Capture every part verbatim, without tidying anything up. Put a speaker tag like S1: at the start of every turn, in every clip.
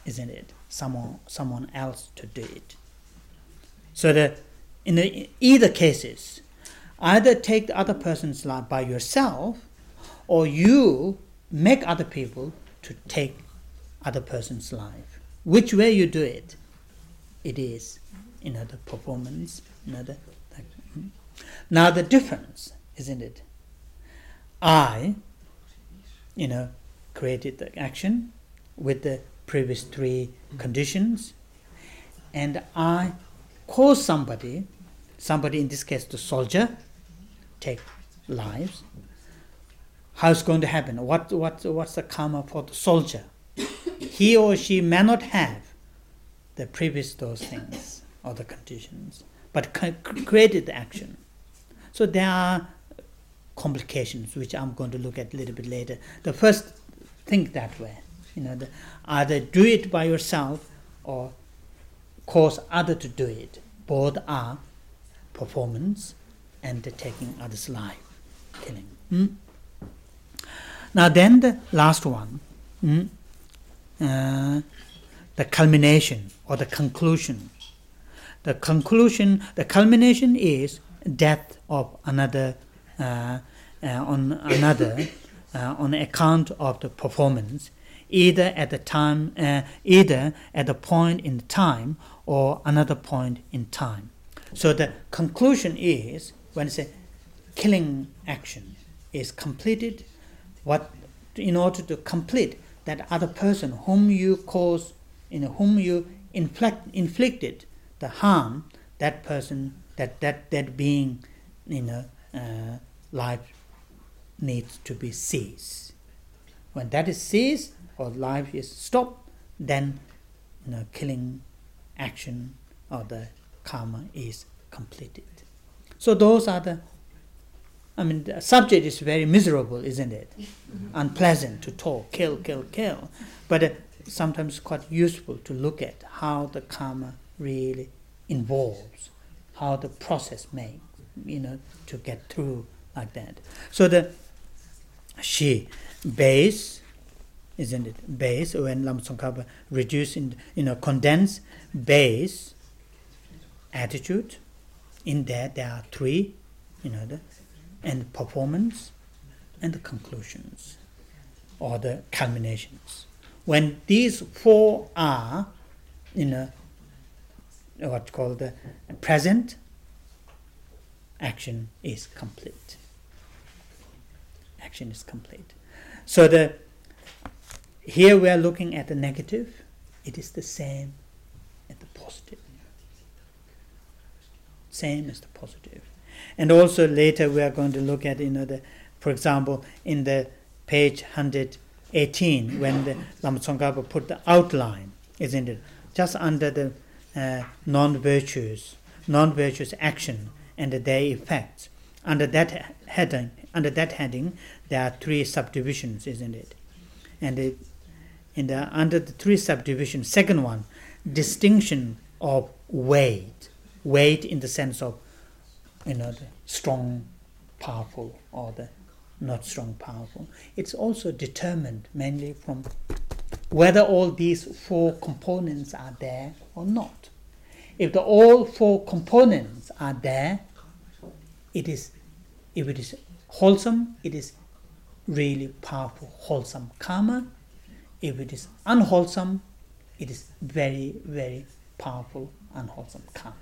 S1: isn't it? Someone, someone else to do it. So that in the, either cases, either take the other person's life by yourself, or you make other people to take other person's life. Which way you do it, it is another performance, another. Like, hmm. Now the difference, isn't it? I, you know, created the action with the previous three conditions, and I cause somebody, somebody in this case the soldier, take lives. How's going to happen? What what what's the karma for the soldier? He or she may not have the previous those things or the conditions, but created the action. So there are complications which I'm going to look at a little bit later. The first, think that way. You know, the, either do it by yourself or cause other to do it. Both are performance and the taking others' life, killing. Hmm? Now then the last one, hmm? uh, the culmination or the conclusion. The conclusion, the culmination is death of another uh, uh, on another uh, on account of the performance, either at the time, uh, either at a point in time or another point in time. So the conclusion is when it's a killing action is completed, what in order to complete that other person whom you cause, you know, whom you inflict inflicted the harm, that person, that that that being, you know, uh, life needs to be ceased. When that is ceased or life is stopped, then, you know, killing action or the karma is completed. So those are the, I mean, the subject is very miserable, isn't it? Unpleasant to talk, kill, kill, kill. But uh, sometimes quite useful to look at how the karma really involves, how the process makes, you know, to get through like that. So the she, base, isn't it? Base, when Lama Tsongkhapa reduce in, you know, condense, base, attitude, in there there are three, you know, the, and performance and the conclusions or the culminations. When these four are, you know, what's called the present, action is complete. Action is complete. So the here we are looking at the negative. It is the same as the positive. Same as the positive. And also later we are going to look at, you know, the, for example, in the page one hundred eighteen, when the Lama Tsongkhapa put the outline, isn't it? Just under the uh, non-virtues, non-virtuous action and their effects. Under that heading, under that heading, there are three subdivisions, isn't it? And it, in the under the three subdivisions, second one, distinction of weight, weight in the sense of, you know, the strong, powerful, or the not strong, powerful. It's also determined mainly from whether all these four components are there or not. If the all four components are there, it is, if it is wholesome, it is really powerful, wholesome karma. If it is unwholesome, it is very, very powerful, unwholesome karma.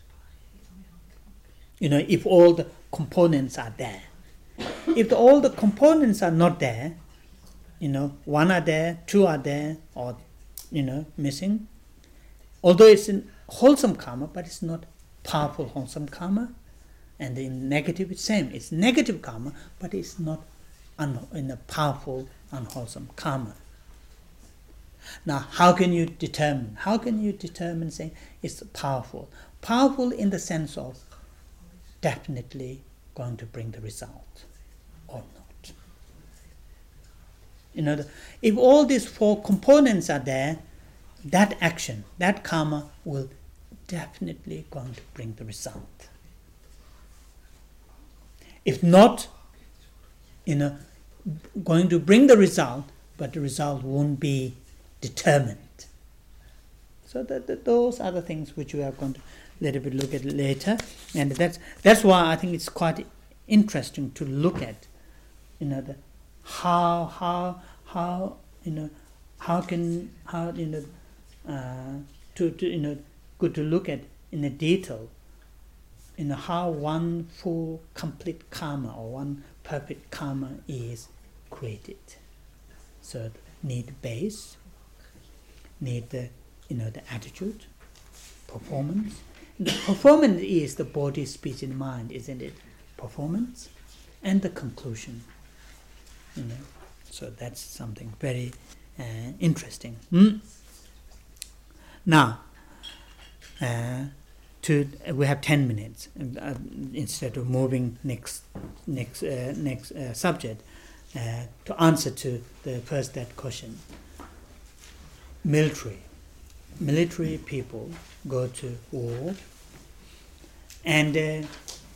S1: You know, if all the components are there. If the, all the components are not there, you know, one are there, two are there, or, you know, missing, although it's in wholesome karma, but it's not powerful wholesome karma. And in negative, it's same. It's negative karma, but it's not un- in a powerful, unwholesome karma. Now, how can you determine? How can you determine saying it's powerful? Powerful in the sense of definitely going to bring the result or not. You know, the, if all these four components are there, that action, that karma will definitely going to bring the result. If not, you know, going to bring the result, but the result won't be determined. So that, that those are the things which we are going to a little bit look at later, and that's that's why I think it's quite interesting to look at, you know, the how how how you know how can how you know uh, to, to you know good to look at in a detail, you know, how one full complete karma or one perfect karma is created. So need base, need the you know the attitude, performance. The performance is the body, speech, and mind, isn't it? Performance and the conclusion. You know, so that's something very uh, interesting. Hmm? Now, uh, to uh, we have ten minutes uh, instead of moving next next uh, next uh, subject uh, to answer to the first that question. Military, military people go to war, and uh,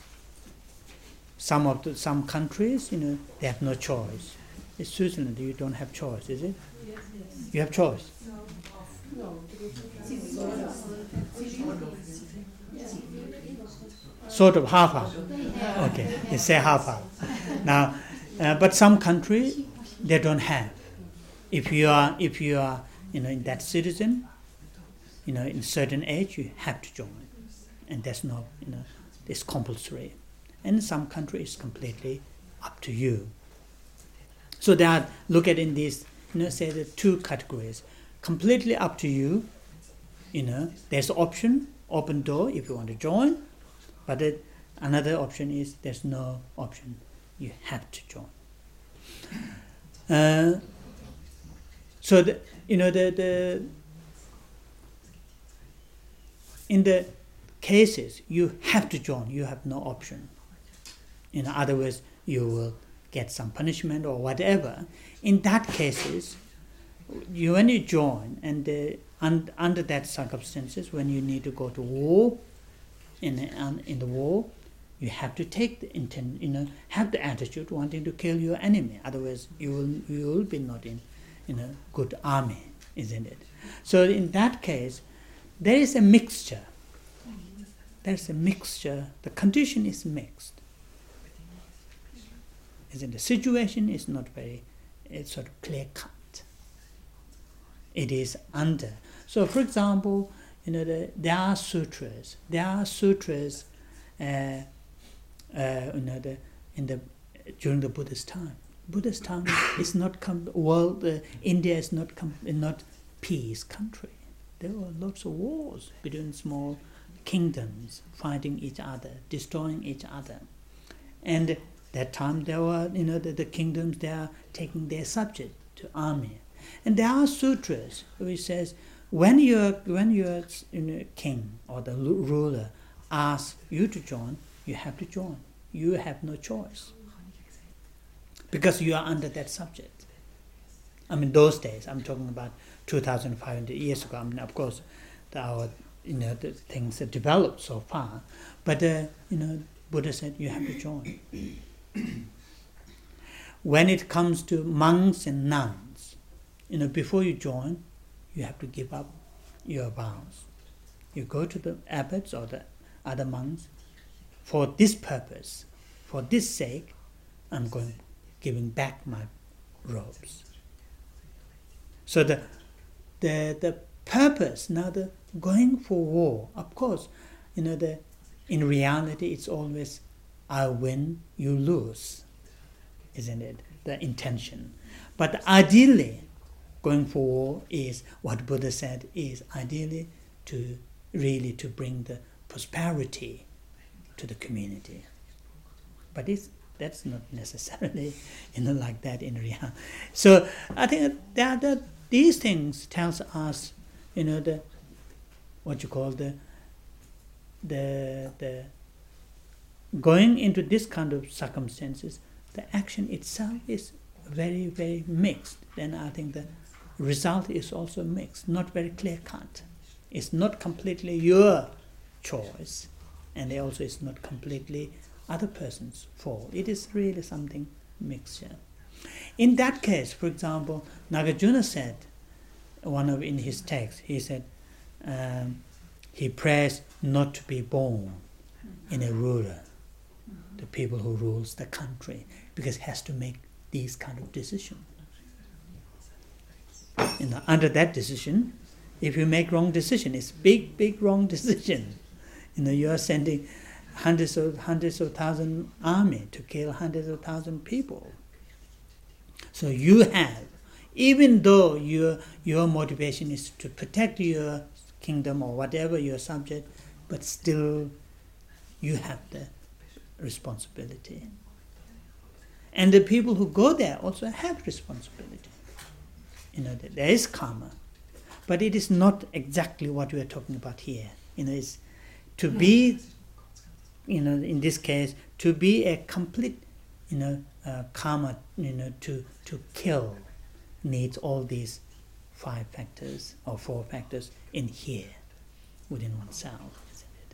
S1: some of the, some countries, you know, they have no choice. In Switzerland, you don't have choice, is it?
S2: Yes, yes.
S1: You have choice.
S2: No.
S1: Sort of half half. Okay, they say half half. Now, uh, but some country they don't have. If you are, if you are, you know, in that citizen, you know, in certain age, you have to join, and that's not, you know, it's compulsory. And in some countries, it's completely up to you. So they are look at in these, you know, say the two categories, completely up to you. You know, there's option, open door if you want to join, but it, another option is there's no option, you have to join. Uh, so the, you know the the in the cases you have to join, you have no option. In other words, you will get some punishment or whatever. In that cases, you when you join and uh, un, under that circumstances, when you need to go to war, in um, in the war, you have to take the intent, you know, have the attitude wanting to kill your enemy. Otherwise, you will you will be not in in a good army, isn't it? So in that case, there is a mixture. There's a mixture. The condition is mixed. Isn't the situation is not very, it's sort of clear cut. It is under. So, for example, you know, the, there are sutras. There are sutras, uh, uh, you know, the, in the during the Buddhist time. Buddhist time is not com- world. Uh, India is not com- not peace country. There were lots of wars between small kingdoms fighting each other, destroying each other, and that time there were, you know, the, the kingdoms, they are taking their subject to army. And there are sutras which says, when you're, when you're, you know, king or the ruler asks you to join, you have to join. You have no choice. Because you are under that subject. I mean, those days, I'm talking about two thousand five hundred years ago. I mean, of course, the, our, you know, the things have developed so far. But, uh, you know, Buddha said, you have to join. When it comes to monks and nuns, you know, before you join, you have to give up your vows. You go to the abbots or the other monks, for this purpose, for this sake, I'm going giving back my robes. So the the the purpose, now the going for war, of course, you know, the in reality it's always I win, you lose, isn't it? The intention. But ideally, going for war is, what Buddha said, is ideally to really to bring the prosperity to the community. But it's, that's not necessarily, you know, like that in reality. So I think that, that these things tells us, you know, the what you call the the the going into this kind of circumstances, the action itself is very, very mixed. Then I think the result is also mixed, not very clear-cut. It's not completely your choice, and also it's not completely other person's fault. It is really something mixture. In that case, for example, Nagarjuna said, one of in his text, he said, um, he prays not to be born in a ruler, the people who rules the country, because he has to make these kind of decisions. You know, under that decision, if you make wrong decision, it's big, big wrong decision. You know, you are sending hundreds of hundreds of thousand army to kill hundreds of thousand people. So you have, even though your your motivation is to protect your kingdom or whatever your subject, but still you have the responsibility. And the people who go there also have responsibility. You know, there is karma, but it is not exactly what we are talking about here. You know, it's to be, you know, in this case, to be a complete, you know, uh, karma, you know, to to kill needs all these five factors or four factors in here, within oneself, isn't it?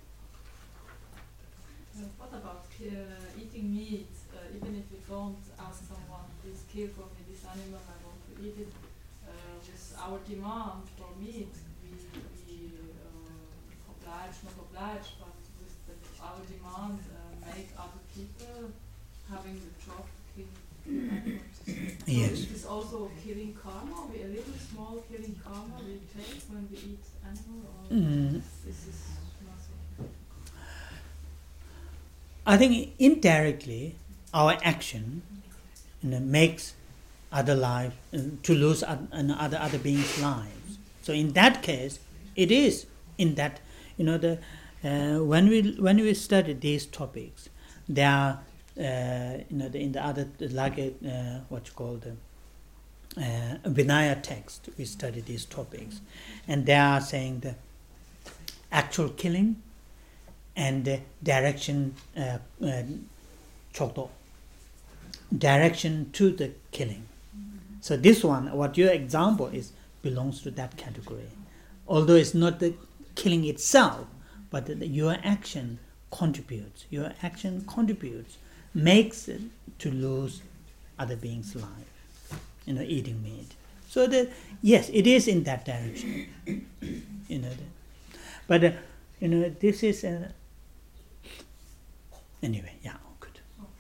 S3: Uh, what about uh, eating meat? Uh, even if you don't ask someone, please kill for me this animal, I want to eat it. Uh, with our demand for meat, we, we uh, oblige, not oblige, but with the, our demand uh, make other people having the job to kill animals. So
S1: Yes.
S3: it is also killing karma, we, a little small killing karma we take when we eat animal, or
S1: Mm.
S3: this is nothing?
S1: I think indirectly our action, you know, makes other life uh, to lose oth- and other other beings' lives. So in that case, it is in that, you know, the uh, when we when we study these topics, there are uh, you know the, in the other like uh, what you call the uh, Vinaya text, we study these topics, and they are saying the actual killing and uh, direction uh, uh, chokdo, direction to the killing. So this one, what your example is, belongs to that category. Although it's not the killing itself, but the, your action contributes. Your action contributes, makes it to lose other beings' life. You know, eating meat. So that yes, it is in that direction. You know, the, but uh, you know, this is uh, anyway. Yeah, good.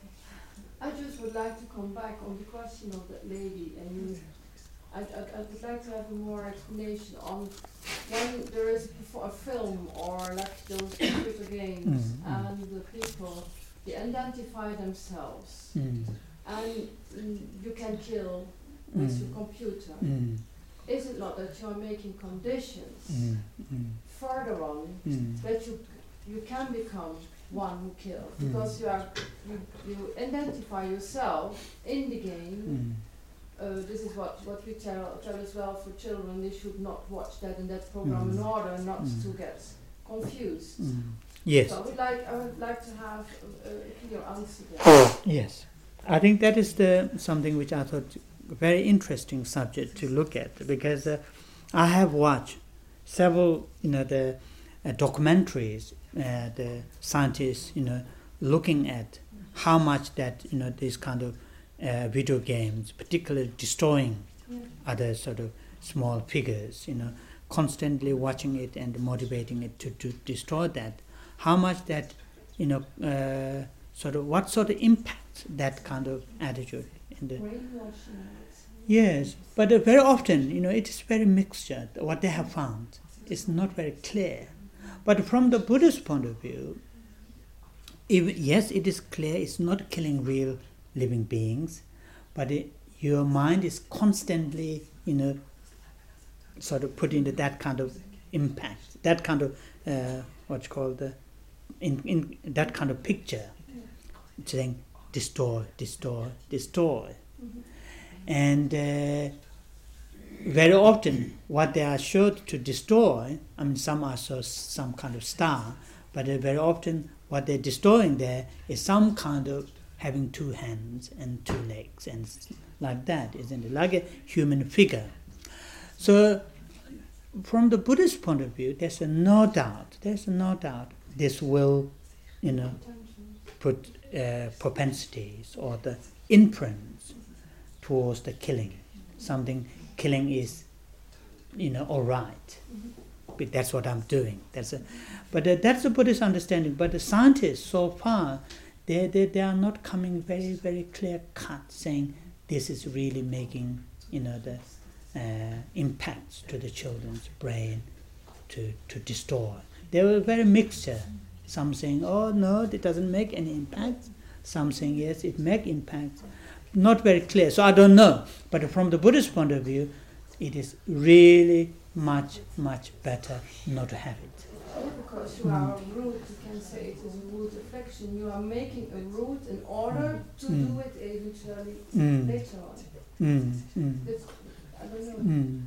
S2: I just would like to come back on the question of that lady, and you, I'd, I'd, I would like to have a more explanation on when there is a, a film or like those computer games,
S1: Mm, mm.
S2: and the people, they identify themselves,
S1: Mm,
S2: and mm, you can kill with
S1: Mm.
S2: your computer.
S1: mm,
S2: Is it not that you are making conditions
S1: mm, mm,
S2: further on
S1: mm,
S2: that you you can become one who kills,
S1: Mm.
S2: because you are you, you identify yourself in the game.
S1: mm,
S2: Uh, this is what, what we tell, tell as well for children. They should not watch that and that program in
S1: Mm.
S2: order not
S1: Mm.
S2: to get confused.
S1: mm. Yes.
S2: So I would like I would like to have a, a clear answer there.
S1: Yes, I think that is the something which I thought a very interesting subject to look at, because uh, I have watched several, you know, the uh, documentaries, uh, the scientists, you know, looking at how much that, you know, these kind of uh, video games, particularly destroying
S2: Yeah.
S1: other sort of small figures, you know, constantly watching it and motivating it to, to destroy that, how much that, you know, uh, sort of what sort of impact that kind of attitude in the
S2: Brainwashing. I would say.
S1: yes, but uh, very often, you know, it is very mixture. What they have found is not very clear. But from the Buddhist point of view, even, yes, it is clear. It's not killing real living beings, but it, your mind is constantly, you know, sort of put into that kind of impact, that kind of uh, what's called the, in in that kind of picture, saying destroy, destroy, destroy.
S2: Mhm.
S1: And uh, very often what they are sure to destroy, I mean some are so, some kind of star, but uh, very often what they're destroying there is some kind of having two hands and two legs and s- like that, isn't it? Like a human figure. So from the Buddhist point of view, there's a no doubt, there's a no doubt this will, you know,
S2: Attention.
S1: put uh, propensities or the inference towards the killing. Something killing is, you know, all right.
S2: Mhm.
S1: but that's what I'm doing. That's a, but uh, that's the Buddhist understanding. But the scientists so far, they they they are not coming very very clear cut saying this is really making you know the uh, impacts to the children's brain to to destroy. They were very mixture. Some saying, oh no, it doesn't make any impact. Some saying yes, it make impact. Not very clear. So I don't know. But from the Buddhist point of view, it is really much, much better not to have it.
S2: Because you are a root, you can say it is a root affection. You are making a root in order to
S1: Mm.
S2: do it eventually
S1: Mm.
S2: later on.
S1: Mm. Mm.
S2: That's, I don't know.
S1: Mm.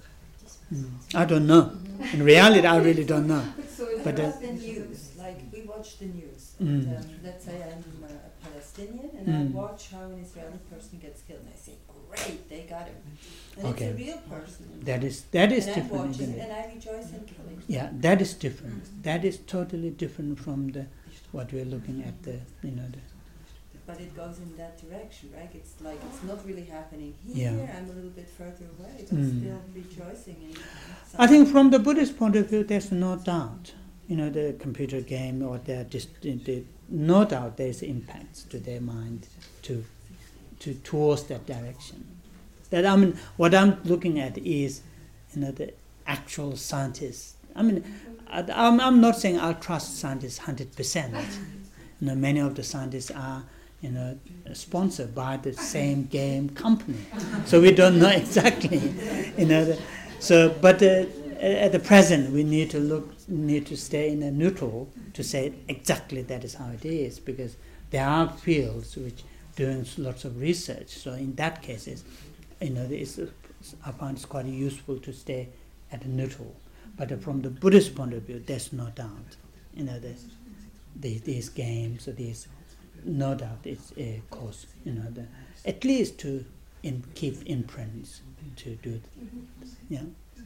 S1: Mm. I don't know. In reality, I really don't know.
S2: So it's
S1: But, uh,
S4: the news, like we watch the news.
S1: Mm.
S4: And, um, let's say I'm a Palestinian and
S1: Mm.
S4: I watch how an Israeli person gets killed, and I say, "Great, they got him." And
S1: Okay.
S4: it's a real person.
S1: That is that is
S4: and I'm
S1: different,
S4: watching
S1: isn't it?
S4: and I rejoice in killing.
S1: Yeah, that is different. That is totally different from the what we're looking at the you know the
S4: But it goes in that direction, right? It's like it's not really happening here.
S1: Yeah.
S4: I'm a little bit further away, but
S1: Mm.
S4: still rejoicing in.
S1: I think from the Buddhist point of view, there's no doubt. You know, the computer game or the just the, the, no doubt there's impacts to their mind to to towards that direction. That I mean, what I'm looking at is, you know, the actual scientists. I mean, I, I'm I'm not saying I'll trust scientists hundred percent. You know, many of the scientists are, you know, sponsored by the same game company, so we don't know exactly. You know, the, so but uh, at the present we need to look, need to stay in a neutral to say exactly that is how it is, because there are fields which doing lots of research. So in that cases, you know, it's, I find it's quite useful to stay at a neutral. But uh, from the Buddhist point of view, there's no doubt. You know, there's these, these games or these, no doubt it's a cause. You know, the, at least to in, keep imprints to do it. Yeah.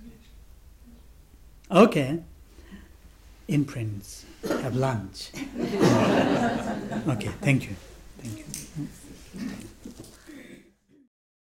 S1: Okay. Imprints. Have lunch. Okay. Thank you.